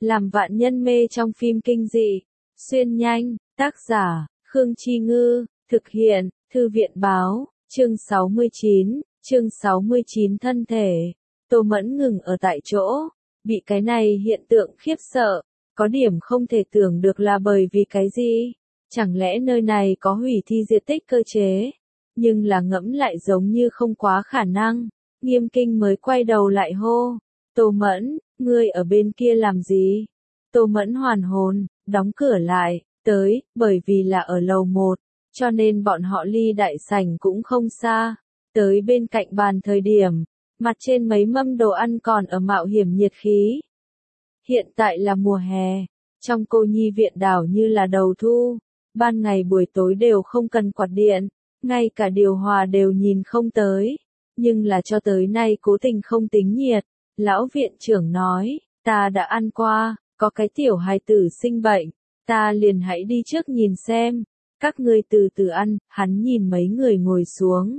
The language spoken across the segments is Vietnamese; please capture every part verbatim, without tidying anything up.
làm vạn nhân mê trong phim kinh dị. Xuyên nhanh, tác giả, Khương Chi Ngư, thực hiện, Thư viện Báo, chương sáu mươi chín, chương sáu mươi chín thân thể. Tô Mẫn ngừng ở tại chỗ, bị cái này hiện tượng khiếp sợ, có điểm không thể tưởng được là bởi vì cái gì? Chẳng lẽ nơi này có hủy thi diệt tích cơ chế? Nhưng là ngẫm lại giống như không quá khả năng. Nghiêm Kinh mới quay đầu lại hô. Tô Mẫn, ngươi ở bên kia làm gì? Tô Mẫn hoàn hồn, đóng cửa lại, tới, bởi vì là ở lầu một, cho nên bọn họ ly đại sảnh cũng không xa. Tới bên cạnh bàn thời điểm, mặt trên mấy mâm đồ ăn còn ở mạo hiểm nhiệt khí. Hiện tại là mùa hè, trong cô nhi viện đảo như là đầu thu, ban ngày buổi tối đều không cần quạt điện, ngay cả điều hòa đều nhìn không tới, nhưng là cho tới nay cố tình không tính nhiệt. Lão viện trưởng nói, ta đã ăn qua, có cái tiểu hài tử sinh bệnh, ta liền hãy đi trước nhìn xem, các ngươi từ từ ăn. Hắn nhìn mấy người ngồi xuống.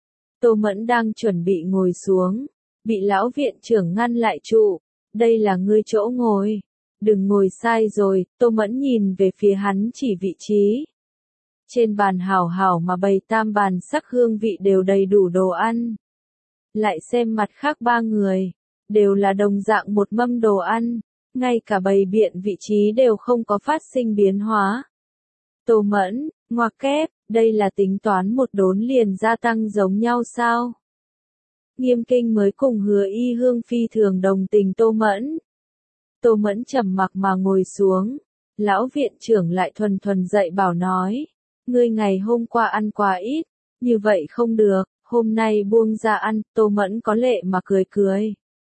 Tô Mẫn đang chuẩn bị ngồi xuống, bị lão viện trưởng ngăn lại trụ, đây là ngươi chỗ ngồi, đừng ngồi sai rồi. Tô Mẫn nhìn về phía hắn chỉ vị trí. Trên bàn hảo hảo mà bày tam bàn sắc hương vị đều đầy đủ đồ ăn. Lại xem mặt khác ba người, đều là đồng dạng một mâm đồ ăn, ngay cả bày biện vị trí đều không có phát sinh biến hóa. Tô Mẫn, ngoặc kép, đây là tính toán một đốn liền gia tăng giống nhau sao? Nghiêm Kinh mới cùng Hứa Y Hương phi thường đồng tình Tô Mẫn. Tô Mẫn trầm mặc mà ngồi xuống, lão viện trưởng lại thuần thuần dạy bảo nói, ngươi ngày hôm qua ăn quá ít, như vậy không được, hôm nay buông ra ăn. Tô Mẫn có lệ mà cười cười.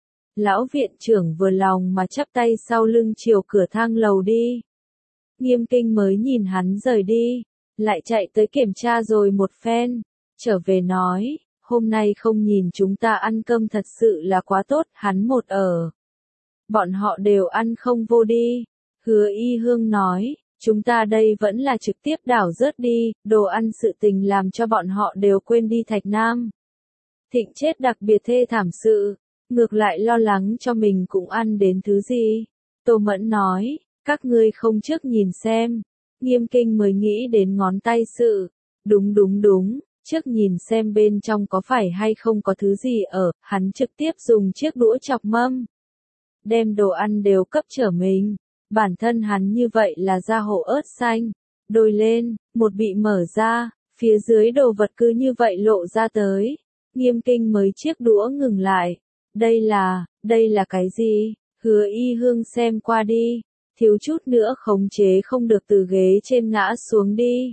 Lão viện trưởng vừa lòng mà chắp tay sau lưng chiều cửa thang lầu đi. Nghiêm Kinh mới nhìn hắn rời đi, lại chạy tới kiểm tra rồi một phen, trở về nói, hôm nay không nhìn chúng ta ăn cơm thật sự là quá tốt. Hắn một ở, bọn họ đều ăn không vô đi. Hứa Y Hương nói, chúng ta đây vẫn là trực tiếp đảo rớt đi, đồ ăn sự tình làm cho bọn họ đều quên đi Thạch Nam. Thịnh chết đặc biệt thê thảm sự, ngược lại lo lắng cho mình cũng ăn đến thứ gì. Tô Mẫn nói, các ngươi không trước nhìn xem. Nghiêm Kinh mới nghĩ đến ngón tay sự. Đúng đúng đúng, trước nhìn xem bên trong có phải hay không có thứ gì ở. Hắn trực tiếp dùng chiếc đũa chọc mâm, đem đồ ăn đều cấp trở mình. Bản thân hắn như vậy là da hổ ớt xanh, đôi lên, một bị mở ra, phía dưới đồ vật cứ như vậy lộ ra tới. Nghiêm Kinh mới chiếc đũa ngừng lại. Đây là, đây là cái gì? Hứa Y Hương xem qua đi, thiếu chút nữa khống chế không được từ ghế trên ngã xuống đi.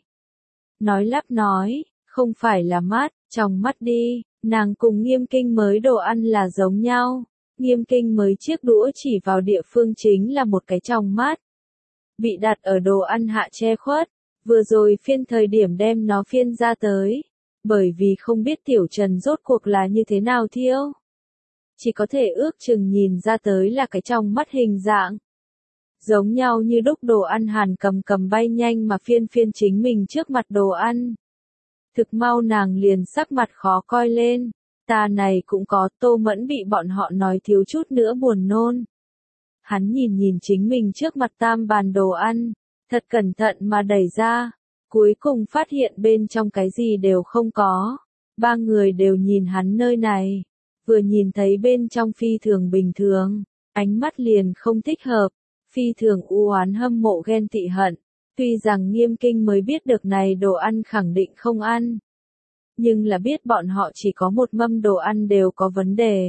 Nói lắp nói, không phải là mắt, trong mắt đi, nàng cùng Nghiêm Kinh mới đồ ăn là giống nhau. Nghiêm Kinh mới chiếc đũa chỉ vào địa phương chính là một cái trong mắt, bị đặt ở đồ ăn hạ che khuất, vừa rồi phiên thời điểm đem nó phiên ra tới, bởi vì không biết Tiểu Trần rốt cuộc là như thế nào thiêu. Chỉ có thể ước chừng nhìn ra tới là cái trong mắt hình dạng. Giống nhau như đúc đồ ăn. Hàn Cầm Cầm bay nhanh mà phiên phiên chính mình trước mặt đồ ăn. Thực mau nàng liền sắc mặt khó coi lên. Ta này cũng có. Tô Mẫn bị bọn họ nói thiếu chút nữa buồn nôn. Hắn nhìn nhìn chính mình trước mặt tam bàn đồ ăn, thật cẩn thận mà đẩy ra, cuối cùng phát hiện bên trong cái gì đều không có. Ba người đều nhìn hắn nơi này, vừa nhìn thấy bên trong phi thường bình thường, ánh mắt liền không thích hợp, phi thường u oán hâm mộ ghen tị hận. Tuy rằng Nghiêm Kinh mới biết được này đồ ăn khẳng định không ăn, nhưng là biết bọn họ chỉ có một mâm đồ ăn đều có vấn đề.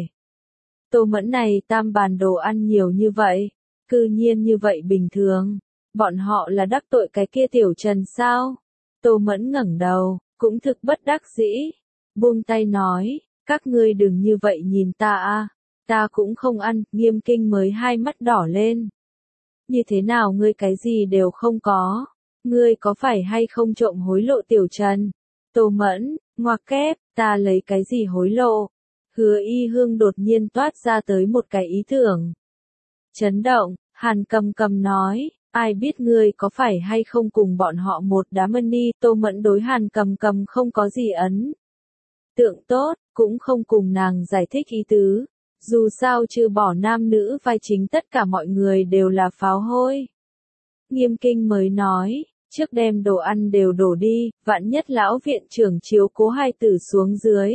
Tô Mẫn này tam bàn đồ ăn nhiều như vậy, cư nhiên như vậy bình thường, bọn họ là đắc tội cái kia Tiểu Trần sao? Tô Mẫn ngẩng đầu, cũng thực bất đắc dĩ, buông tay nói, các ngươi đừng như vậy nhìn ta a, ta cũng không ăn. Nghiêm Kinh mới hai mắt đỏ lên. Như thế nào ngươi cái gì đều không có? Ngươi có phải hay không trộm hối lộ Tiểu Trần? Tô Mẫn, ngoặc kép, ta lấy cái gì hối lộ? Hứa Y Hương đột nhiên toát ra tới một cái ý tưởng. Chấn động, Hàn Cầm Cầm nói, ai biết ngươi có phải hay không cùng bọn họ một đám money. Tô Mẫn đối Hàn Cầm Cầm không có gì ấn tượng tốt, cũng không cùng nàng giải thích ý tứ, Dù sao trừ bỏ nam nữ vai chính tất cả mọi người đều là pháo hôi. Nghiêm Kinh mới nói, trước đem đồ ăn đều đổ đi, vạn nhất lão viện trưởng chiếu cố hai tử xuống dưới.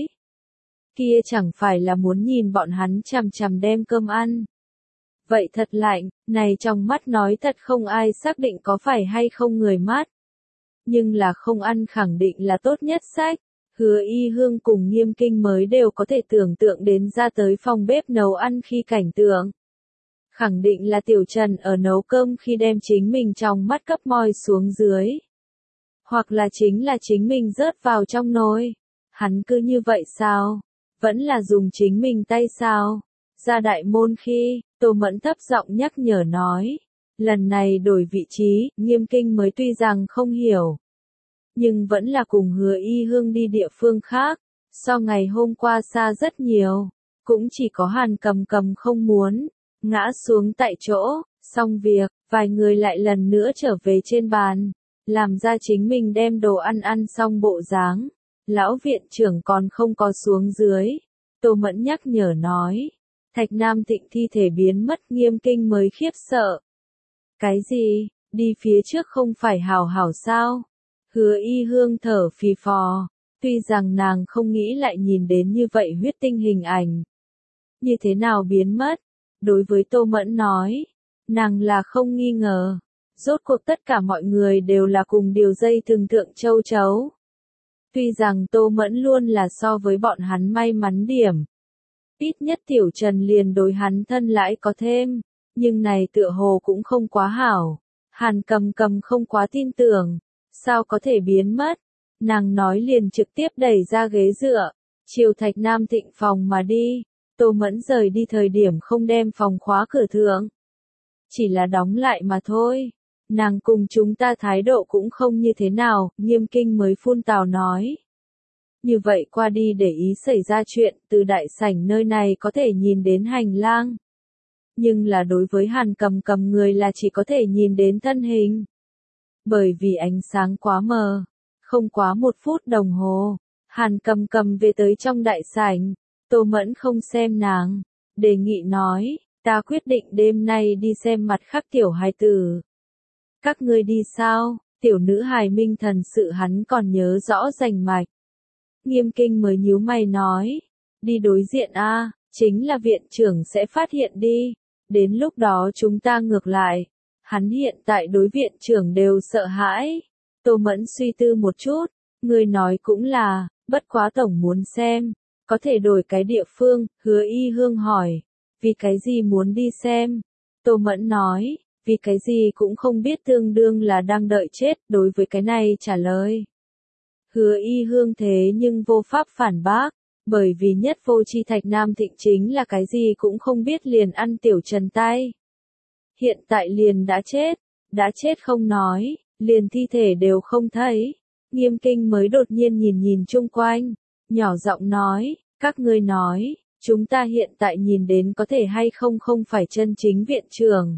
Kia chẳng phải là muốn nhìn bọn hắn chằm chằm đem cơm ăn. Vậy thật lạnh, này trong mắt nói thật không ai xác định có phải hay không người mắt. Nhưng là không ăn khẳng định là tốt nhất sách. Hứa Y Hương cùng Nghiêm Kinh mới đều có thể tưởng tượng đến ra tới phòng bếp nấu ăn khi cảnh tượng. Khẳng định là Tiểu Trần ở nấu cơm khi đem chính mình trong mắt cấp moi xuống dưới. Hoặc là chính là chính mình rớt vào trong nồi. Hắn cứ như vậy sao? Vẫn là dùng chính mình tay sao? Ra đại môn khi, Tô Mẫn thấp giọng nhắc nhở nói. Lần này đổi vị trí, Nghiêm Kinh mới tuy rằng không hiểu. Nhưng vẫn là cùng Hứa Y Hương đi địa phương khác. So ngày hôm qua xa rất nhiều. Cũng chỉ có Hàn Cầm Cầm không muốn. Ngã xuống tại chỗ, xong việc, vài người lại lần nữa trở về trên bàn. Làm ra chính mình đem đồ ăn ăn xong bộ dáng. Lão viện trưởng còn không có xuống dưới. Tô Mẫn nhắc nhở nói. Thạch Nam Thịnh thi thể biến mất, Nghiêm Kinh mới khiếp sợ. Cái gì, đi phía trước không phải hảo hảo sao? Hứa Y Hương thở phì phò. Tuy rằng nàng không nghĩ lại nhìn đến như vậy huyết tinh hình ảnh. Như thế nào biến mất? Đối với Tô Mẫn nói. Nàng là không nghi ngờ. Rốt cuộc tất cả mọi người đều là cùng điều dây thường thượng châu chấu. Tuy rằng Tô Mẫn luôn là so với bọn hắn may mắn điểm. Ít nhất Tiểu Trần liền đối hắn thân lãi có thêm. Nhưng này tựa hồ cũng không quá hảo. Hàn Cầm Cầm không quá tin tưởng. Sao có thể biến mất? Nàng nói liền trực tiếp đẩy ra ghế dựa. Chiều Thạch Nam Thịnh phòng mà đi. Tô Mẫn rời đi thời điểm không đem phòng khóa cửa thượng. Chỉ là đóng lại mà thôi. Nàng cùng chúng ta thái độ cũng không như thế nào, Nghiêm Kinh mới phun tào nói. Như vậy qua đi để ý xảy ra chuyện, từ đại sảnh nơi này có thể nhìn đến hành lang. Nhưng là đối với Hàn Cầm Cầm người là chỉ có thể nhìn đến thân hình. Bởi vì ánh sáng quá mờ. Không quá một phút đồng hồ. Hàn Cầm Cầm về tới trong đại sảnh. Tô Mẫn không xem nàng. Đề nghị nói, ta quyết định đêm nay đi xem mặt khác tiểu hài tử. Các ngươi đi sao? Tiểu nữ hài minh thần sự hắn còn nhớ rõ rành mạch. Nghiêm Kinh mới nhíu mày nói. Đi đối diện a, chính là viện trưởng sẽ phát hiện đi. Đến lúc đó chúng ta ngược lại. Hắn hiện tại đối viện trưởng đều sợ hãi. Tô Mẫn suy tư một chút. Người nói cũng là, bất quá tổng muốn xem. Có thể đổi cái địa phương, Hứa Y Hương hỏi. Vì cái gì muốn đi xem? Tô Mẫn nói. Vì cái gì cũng không biết, tương đương là đang đợi chết, đối với cái này trả lời. Hứa Y Hương thế nhưng vô pháp phản bác, bởi vì nhất vô tri Thạch Nam Thịnh chính là cái gì cũng không biết liền ăn Tiểu Trần tay. Hiện tại liền đã chết, đã chết không nói, liền thi thể đều không thấy. Nghiêm Kinh mới đột nhiên nhìn nhìn chung quanh, nhỏ giọng nói, các ngươi nói, chúng ta hiện tại nhìn đến có thể hay không không phải chân chính viện trưởng.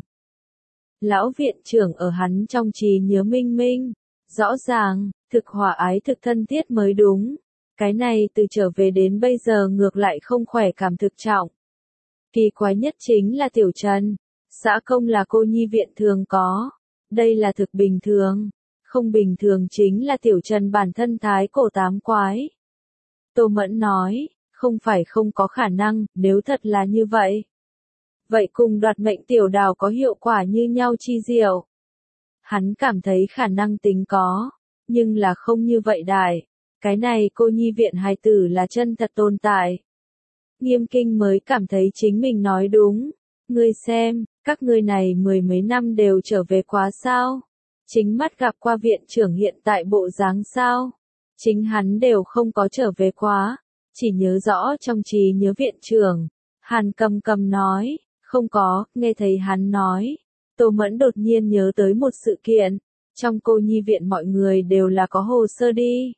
Lão viện trưởng ở hắn trong trí nhớ minh minh, rõ ràng, thực hòa ái thực thân thiết mới đúng. Cái này từ trở về đến bây giờ ngược lại không khỏe cảm thực trọng. Kỳ quái nhất chính là Tiểu Trần, xã công là cô nhi viện thường có. Đây là thực bình thường. Không bình thường chính là Tiểu Trần bản thân thái cổ tám quái. Tô Mẫn nói, không phải không có khả năng, nếu thật là như vậy. Vậy cùng đoạt mệnh tiểu đào có hiệu quả như nhau chi diệu. Hắn cảm thấy khả năng tính có, nhưng là không như vậy đại. Cái này cô nhi viện hài tử là chân thật tồn tại. Nghiêm Kinh mới cảm thấy chính mình nói đúng. Ngươi xem, các ngươi này mười mấy năm đều trở về quá sao? Chính mắt gặp qua viện trưởng hiện tại bộ dáng sao? Chính hắn đều không có trở về quá, chỉ nhớ rõ trong trí nhớ viện trưởng. Hàn Cầm Cầm nói, không có, nghe thấy hắn nói. Tô Mẫn đột nhiên nhớ tới một sự kiện, trong cô nhi viện mọi người đều là có hồ sơ đi.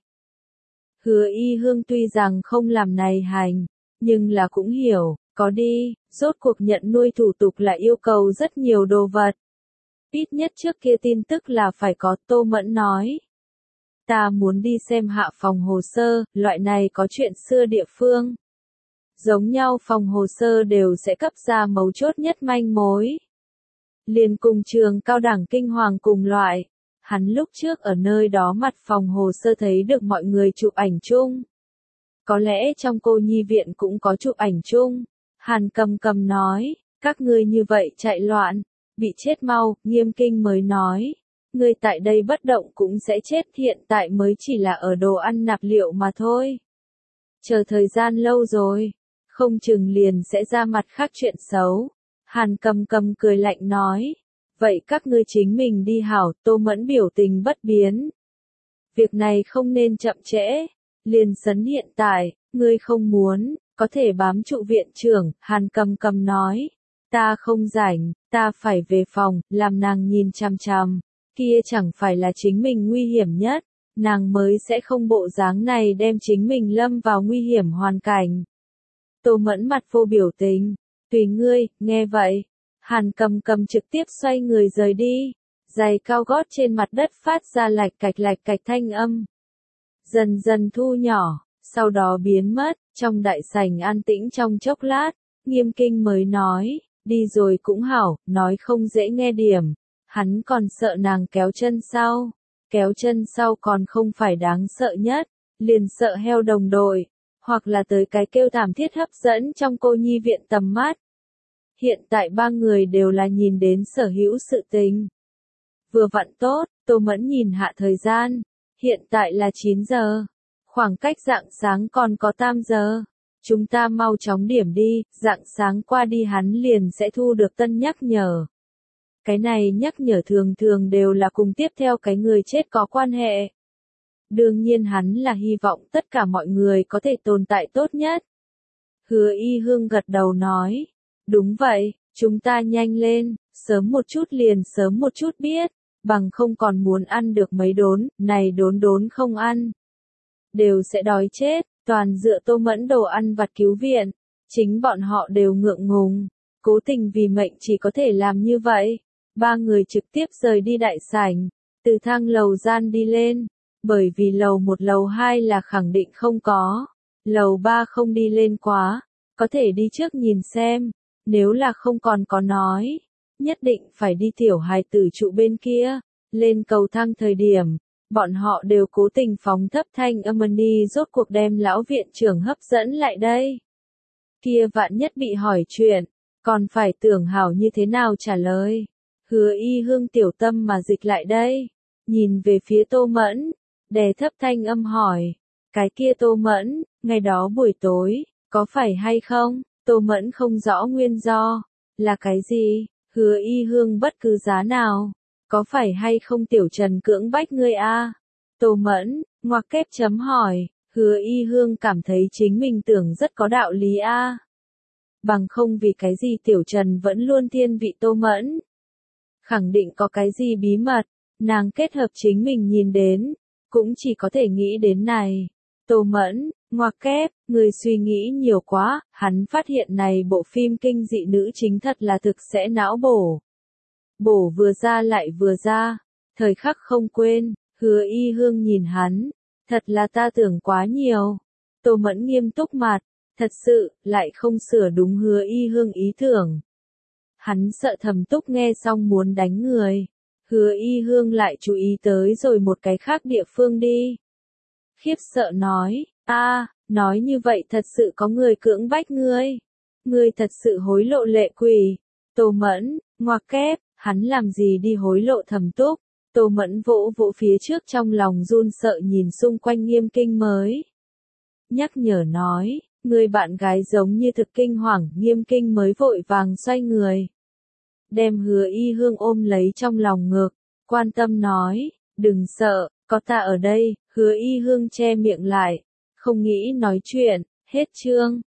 Hứa Y Hương tuy rằng không làm này hành, nhưng là cũng hiểu, có đi, rốt cuộc nhận nuôi thủ tục là yêu cầu rất nhiều đồ vật. Ít nhất trước kia tin tức là phải có, Tô Mẫn nói. Ta muốn đi xem hạ phòng hồ sơ, loại này có chuyện xưa địa phương. giống nhau phòng hồ sơ đều sẽ cấp ra mấu chốt nhất manh mối. Liền cùng trường cao đẳng kinh hoàng cùng loại, hắn lúc trước ở nơi đó mặt phòng hồ sơ thấy được mọi người chụp ảnh chung. Có lẽ trong cô nhi viện cũng có chụp ảnh chung. Hàn Cầm Cầm nói, các ngươi như vậy chạy loạn, bị chết mau, Nghiêm Kinh mới nói. Ngươi tại đây bất động cũng sẽ chết, hiện tại mới chỉ là ở đồ ăn nạp liệu mà thôi. Chờ thời gian lâu rồi, không chừng liền sẽ ra mặt khác chuyện xấu. Hàn Cầm Cầm cười lạnh nói, vậy các ngươi chính mình đi hảo. Tô Mẫn biểu tình bất biến. Việc này không nên chậm trễ, liền sấn hiện tại, ngươi không muốn, có thể bám trụ viện trưởng. Hàn Cầm Cầm nói, ta không rảnh, ta phải về phòng, làm nàng nhìn chằm chằm, kia chẳng phải là chính mình nguy hiểm nhất, nàng mới sẽ không bộ dáng này đem chính mình lâm vào nguy hiểm hoàn cảnh. Tô Mẫn mặt vô biểu tình, tùy ngươi. Nghe vậy, Hàn Cầm Cầm trực tiếp xoay người rời đi, giày cao gót trên mặt đất phát ra lạch cạch lạch cạch thanh âm. Dần dần thu nhỏ, sau đó biến mất, trong đại sảnh an tĩnh trong chốc lát, Nghiêm Kinh mới nói, đi rồi cũng hảo, nói không dễ nghe điểm, hắn còn sợ nàng kéo chân sau, kéo chân sau còn không phải đáng sợ nhất, liền sợ heo đồng đội, hoặc là tới cái kêu thảm thiết hấp dẫn trong cô nhi viện tầm mắt. Hiện tại ba người đều là nhìn đến sở hữu sự tình. Vừa vặn tốt, Tô Mẫn nhìn hạ thời gian, hiện tại là chín giờ, khoảng cách rạng sáng còn có tam giờ. Chúng ta mau chóng điểm đi, rạng sáng qua đi hắn liền sẽ thu được tân nhắc nhở. Cái này nhắc nhở thường thường đều là cùng tiếp theo cái người chết có quan hệ. Đương nhiên hắn là hy vọng tất cả mọi người có thể tồn tại tốt nhất. Hứa Y Hương gật đầu nói, đúng vậy, chúng ta nhanh lên, sớm một chút liền sớm một chút biết, bằng không còn muốn ăn được mấy đốn, này đốn đốn không ăn, đều sẽ đói chết. Toàn dựa Tô Mẫn đồ ăn vặt cứu viện, chính bọn họ đều ngượng ngùng, cố tình vì mệnh chỉ có thể làm như vậy. Ba người trực tiếp rời đi đại sảnh, từ thang lầu gian đi lên, bởi vì lầu một lầu hai là khẳng định không có, lầu ba không đi lên quá, có thể đi trước nhìn xem, nếu là không còn có nói, nhất định phải đi tiểu hài tử trụ bên kia. Lên cầu thang thời điểm, bọn họ đều cố tình phóng thấp thanh âm đi, rốt cuộc đem lão viện trưởng hấp dẫn lại đây. Kia vạn nhất bị hỏi chuyện, còn phải tưởng hảo như thế nào trả lời. Hứa Y Hương tiểu tâm mà dịch lại đây, nhìn về phía Tô Mẫn, đè thấp thanh âm hỏi, cái kia Tô Mẫn, ngày đó buổi tối, có phải hay không? Tô Mẫn không rõ nguyên do, là cái gì? Hứa Y Hương bất cứ giá nào, có phải hay không Tiểu Trần cưỡng bách ngươi a? Tô Mẫn, ngoặc kép chấm hỏi, Hứa Y Hương cảm thấy chính mình tưởng rất có đạo lý a. Bằng không vì cái gì Tiểu Trần vẫn luôn thiên vị Tô Mẫn. Khẳng định có cái gì bí mật, nàng kết hợp chính mình nhìn đến, cũng chỉ có thể nghĩ đến này. Tô Mẫn, ngoặc kép, người suy nghĩ nhiều quá, hắn phát hiện này bộ phim kinh dị nữ chính thật là thực sẽ não bổ. Bổ vừa ra lại vừa ra, thời khắc không quên. Hứa Y Hương nhìn hắn, thật là ta tưởng quá nhiều. Tô Mẫn nghiêm túc mặt, thật sự, lại không sửa đúng Hứa Y Hương ý tưởng. Hắn sợ Thẩm Túc nghe xong muốn đánh người. Hứa Y Hương lại chú ý tới rồi một cái khác địa phương đi. Khiếp sợ nói, a, nói như vậy thật sự có người cưỡng bách ngươi. Ngươi thật sự hối lộ lệ quỷ. Tô Mẫn, ngoặc kép, hắn làm gì đi hối lộ Thẩm Túc. Tô Mẫn vỗ vỗ phía trước trong lòng run sợ nhìn xung quanh Nghiêm Kinh mới. Nhắc nhở nói, người bạn gái giống như thực kinh hoàng. Nghiêm Kinh mới vội vàng xoay người, đem Hứa Y Hương ôm lấy trong lòng ngực, quan tâm nói, đừng sợ, có ta ở đây. Hứa Y Hương che miệng lại, không nghĩ nói chuyện. Hết chương.